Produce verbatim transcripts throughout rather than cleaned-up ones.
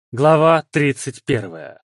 Глава тридцать первая.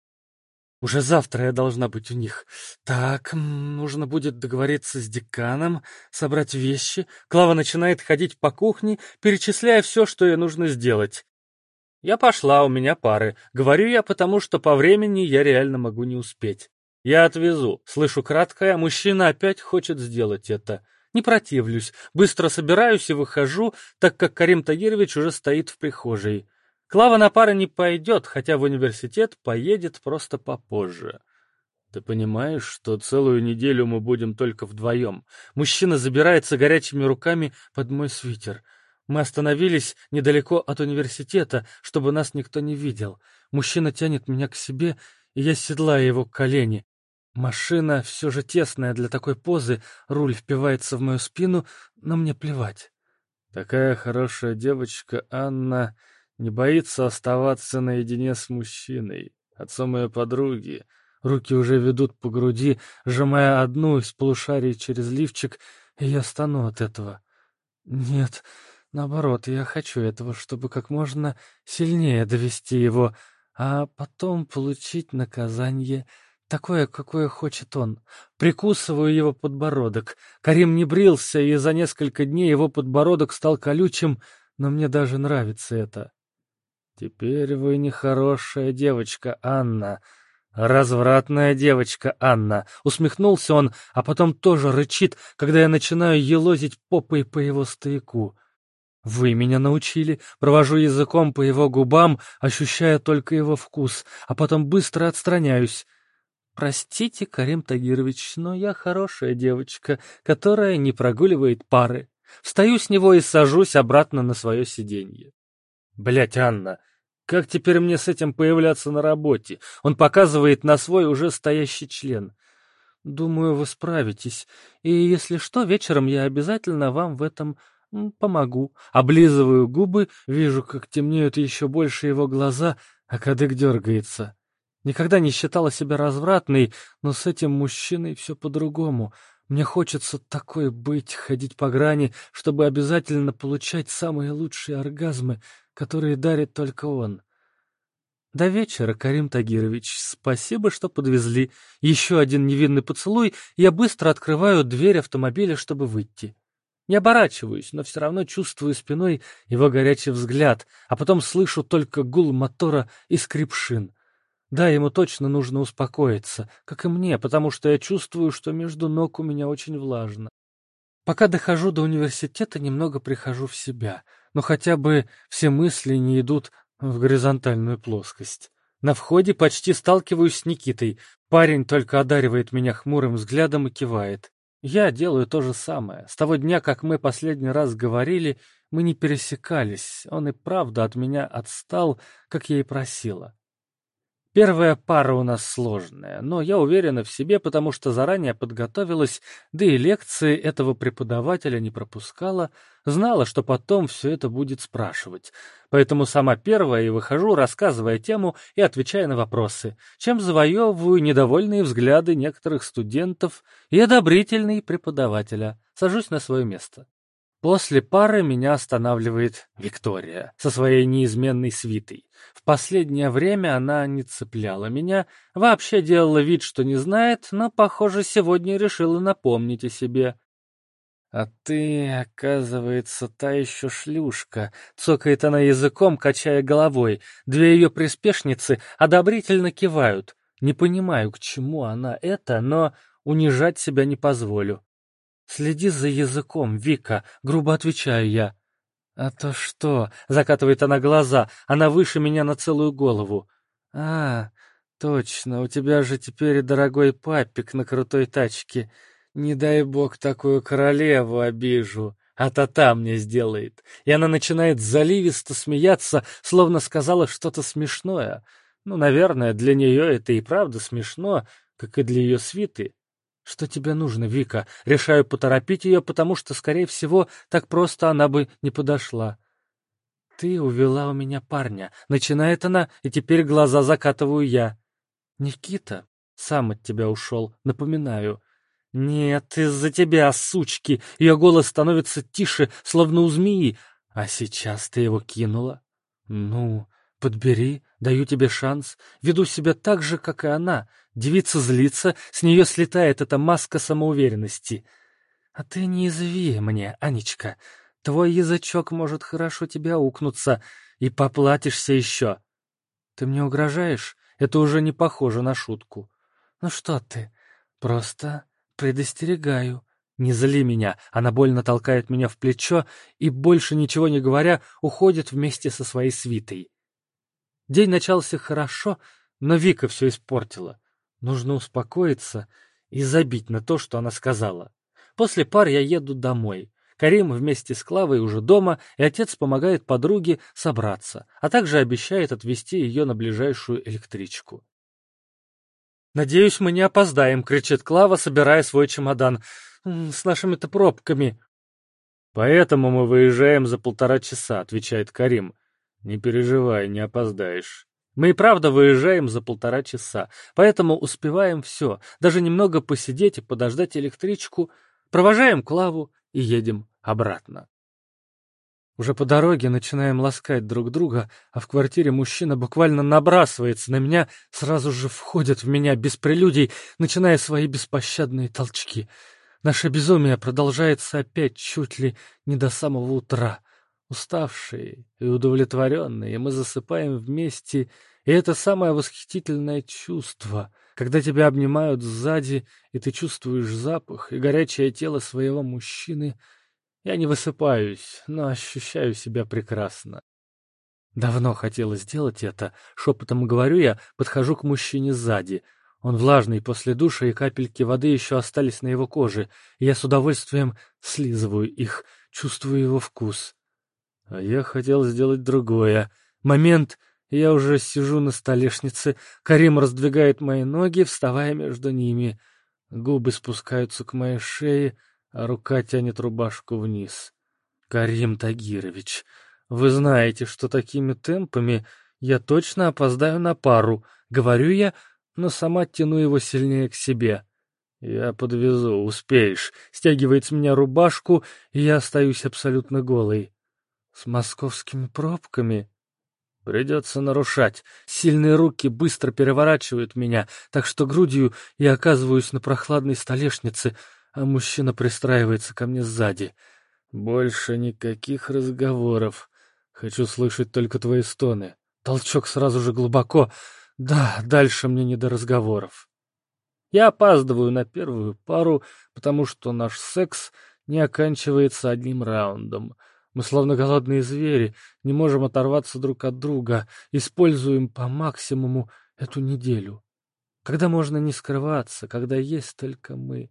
Уже завтра я должна быть у них. Так, м, нужно будет договориться с деканом, собрать вещи. Клава начинает ходить по кухне, перечисляя все, что ей нужно сделать. Я пошла, у меня пары. Говорю я, потому что по времени я реально могу не успеть. Я отвезу. Слышу краткое, мужчина опять хочет сделать это. Не противлюсь, быстро собираюсь и выхожу, так как Карим Тагирович уже стоит в прихожей. Клава на пары не пойдет, хотя в университет поедет просто попозже. Ты понимаешь, что целую неделю мы будем только вдвоем? Мужчина забирается горячими руками под мой свитер. Мы остановились недалеко от университета, чтобы нас никто не видел. Мужчина тянет меня к себе, и я седлаю его колени. Машина все же тесная для такой позы, руль впивается в мою спину, но мне плевать. Такая хорошая девочка Анна не боится оставаться наедине с мужчиной, отцом ее подруги. Руки уже ведут по груди, сжимая одну из полушарий через лифчик, и я стану от этого. Нет, наоборот, я хочу этого, чтобы как можно сильнее довести его, а потом получить наказание такое, какое хочет он. Прикусываю его подбородок. Карим не брился, и за несколько дней его подбородок стал колючим, но мне даже нравится это. Теперь вы нехорошая девочка, Анна. Развратная девочка, Анна. Усмехнулся он, а потом тоже рычит, когда я начинаю елозить попой по его стояку. Вы меня научили. Провожу языком по его губам, ощущая только его вкус, а потом быстро отстраняюсь. Простите, Карим Тагирович, но я хорошая девочка, которая не прогуливает пары. Встаю с него и сажусь обратно на свое сиденье. Блять, Анна, как теперь мне с этим появляться на работе? Он показывает на свой уже стоящий член. Думаю, вы справитесь. И если что, вечером я обязательно вам в этом м, помогу. Облизываю губы, вижу, как темнеют еще больше его глаза, а кадык дергается. Никогда не считала себя развратной, но с этим мужчиной все по-другому. Мне хочется такой быть, ходить по грани, чтобы обязательно получать самые лучшие оргазмы, которые дарит только он. До вечера, Карим Тагирович. Спасибо, что подвезли. Еще один невинный поцелуй, и я быстро открываю дверь автомобиля, чтобы выйти. Не оборачиваюсь, но все равно чувствую спиной его горячий взгляд, а потом слышу только гул мотора и скрип шин. Да, ему точно нужно успокоиться, как и мне, потому что я чувствую, что между ног у меня очень влажно. Пока дохожу до университета, немного прихожу в себя, но хотя бы все мысли не идут в горизонтальную плоскость. На входе почти сталкиваюсь с Никитой. Парень только одаривает меня хмурым взглядом и кивает. Я делаю то же самое. С того дня, как мы последний раз говорили, мы не пересекались. Он и правда от меня отстал, как я и просила. Первая пара у нас сложная, но я уверена в себе, потому что заранее подготовилась, да и лекции этого преподавателя не пропускала, знала, что потом все это будет спрашивать. Поэтому сама первая и выхожу, рассказывая тему и отвечая на вопросы, чем завоевываю недовольные взгляды некоторых студентов и одобрительные преподавателя. Сажусь на свое место. После пары меня останавливает Виктория со своей неизменной свитой. В последнее время она не цепляла меня, вообще делала вид, что не знает, но, похоже, сегодня решила напомнить о себе. «А ты, оказывается, та еще шлюшка», — цокает она языком, качая головой. Две ее приспешницы одобрительно кивают. Не понимаю, к чему она это, но унижать себя не позволю. «Следи за языком, Вика», — грубо отвечаю я. «А то что?» — закатывает она глаза, она выше меня на целую голову. «А, точно, у тебя же теперь дорогой папик на крутой тачке. Не дай бог такую королеву обижу, а та-та мне сделает». И она начинает заливисто смеяться, словно сказала что-то смешное. Ну, наверное, для нее это и правда смешно, как и для ее свиты. «Что тебе нужно, Вика?» Решаю поторопить ее, потому что, скорее всего, так просто она бы не подошла. «Ты увела у меня парня», — начинает она, и теперь глаза закатываю я. «Никита сам от тебя ушел, напоминаю». «Нет, из-за тебя, сучки!» Ее голос становится тише, словно у змеи. «А сейчас ты его кинула?» «Ну, подбери Даю тебе шанс, веду себя так же, как и она. Девица злится, с нее слетает эта маска самоуверенности. А ты не изви мне, Анечка. Твой язычок может хорошо тебя укнуться, и поплатишься еще. Ты мне угрожаешь? Это уже не похоже на шутку. Ну что ты? Просто предостерегаю. Не зли меня. Она больно толкает меня в плечо и, больше ничего не говоря, уходит вместе со своей свитой. День начался хорошо, но Вика все испортила. Нужно успокоиться и забить на то, что она сказала. После пар я еду домой. Карим вместе с Клавой уже дома, и отец помогает подруге собраться, а также обещает отвезти ее на ближайшую электричку. «Надеюсь, мы не опоздаем», — кричит Клава, собирая свой чемодан. «С нашими-то пробками». «Поэтому мы выезжаем за полтора часа», — отвечает Карим. «Не переживай, не опоздаешь». Мы и правда выезжаем за полтора часа, поэтому успеваем все, даже немного посидеть и подождать электричку, провожаем Клаву и едем обратно. Уже по дороге начинаем ласкать друг друга, а в квартире мужчина буквально набрасывается на меня, сразу же входит в меня без прелюдий, начиная свои беспощадные толчки. Наше безумие продолжается опять чуть ли не до самого утра. Уставшие и удовлетворенные, мы засыпаем вместе, и это самое восхитительное чувство, когда тебя обнимают сзади, и ты чувствуешь запах и горячее тело своего мужчины. Я не высыпаюсь, но ощущаю себя прекрасно. Давно хотела сделать это, шепотом говорю я, подхожу к мужчине сзади. Он влажный после душа, и капельки воды еще остались на его коже, и я с удовольствием слизываю их, чувствую его вкус. А я хотел сделать другое. Момент, и я уже сижу на столешнице, Карим раздвигает мои ноги, вставая между ними. Губы спускаются к моей шее, а рука тянет рубашку вниз. Карим Тагирович, вы знаете, что такими темпами я точно опоздаю на пару, говорю я, но сама тяну его сильнее к себе. Я подвезу, успеешь. Стягивает с меня рубашку, и я остаюсь абсолютно голый. С московскими пробками придется нарушать. Сильные руки быстро переворачивают меня, так что грудью я оказываюсь на прохладной столешнице, а мужчина пристраивается ко мне сзади. Больше никаких разговоров. Хочу слышать только твои стоны. Толчок сразу же глубоко. Да, дальше мне не до разговоров. Я опаздываю на первую пару, потому что наш секс не оканчивается одним раундом. Мы словно голодные звери, не можем оторваться друг от друга, используем по максимуму эту неделю. Когда можно не скрываться, когда есть только мы.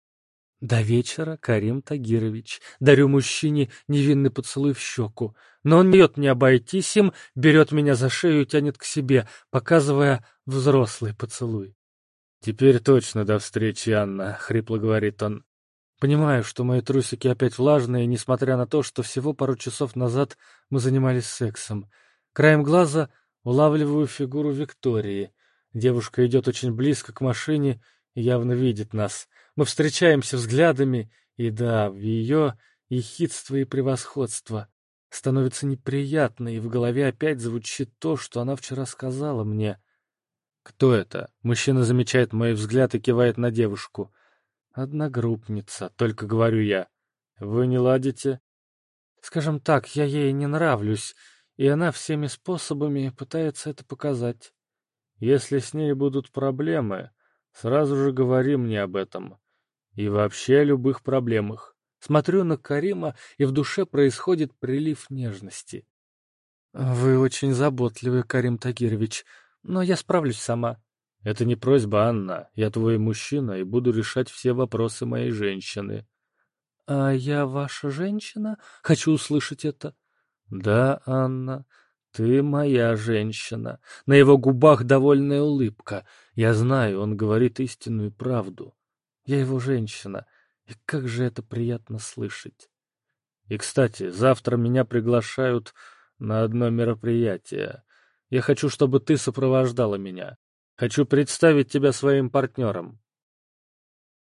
До вечера, Карим Тагирович. Дарю мужчине невинный поцелуй в щеку. Но он не дает мне обойтись им, берет меня за шею и тянет к себе, показывая взрослый поцелуй. «Теперь точно до встречи, Анна», — хрипло говорит он. Понимаю, что мои трусики опять влажные, несмотря на то, что всего пару часов назад мы занимались сексом. Краем глаза улавливаю фигуру Виктории. Девушка идет очень близко к машине и явно видит нас. Мы встречаемся взглядами, и да, в ее ехидство и превосходство становится неприятно, и в голове опять звучит то, что она вчера сказала мне. «Кто это?» Мужчина замечает мой взгляд и кивает на девушку. «Одногруппница», — только говорю я. «Вы не ладите?» Скажем так, я ей не нравлюсь, и она всеми способами пытается это показать. Если с ней будут проблемы, сразу же говори мне об этом. И вообще о любых проблемах. Смотрю на Карима, и в душе происходит прилив нежности. «Вы очень заботливый, Карим Тагирович, но я справлюсь сама». «Это не просьба, Анна. Я твой мужчина и буду решать все вопросы моей женщины». «А я ваша женщина? Хочу услышать это». «Да, Анна, ты моя женщина». На его губах довольная улыбка. Я знаю, он говорит истинную правду. Я его женщина, и как же это приятно слышать. И, кстати, завтра меня приглашают на одно мероприятие. Я хочу, чтобы ты сопровождала меня. Хочу представить тебя своим партнерам.